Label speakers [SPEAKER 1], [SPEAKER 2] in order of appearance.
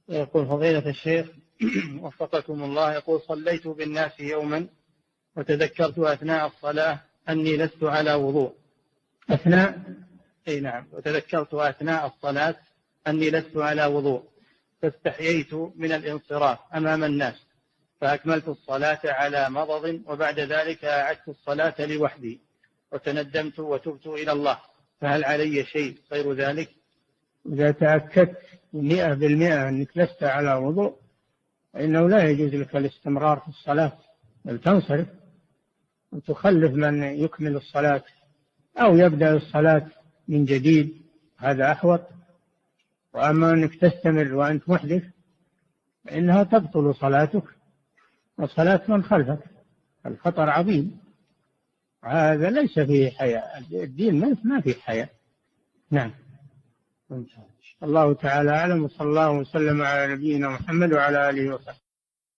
[SPEAKER 1] يقول فضيلة الشيخ وفقكم الله، يقول صليت بالناس يوما وتذكرت أثناء الصلاة أني لست على وضوء. أي نعم، وتذكرت أثناء الصلاة أني لست على وضوء، فاستحييت من الانصراف أمام الناس فأكملت الصلاة على مضض، وبعد ذلك أعدت الصلاة لوحدي وتندمت وتبت إلى الله، فهل علي شيء غير ذلك؟
[SPEAKER 2] إذا تأكدت 100% أنك لست على وضوء فإنه لا يجوز لك الاستمرار في الصلاة، بل تنصرف وتخلف من يكمل الصلاة أو يبدأ الصلاة من جديد، هذا أحوط. وأما أنك تستمر وأنت محدث فإنها تبطل صلاتك وصلاة من خلفك، الخطر عظيم، هذا ليس فيه حياء، الدين ما فيه حياء. نعم. الله تعالى أعلم، وصلى الله وسلم على نبينا محمد وعلى آله وصحبه.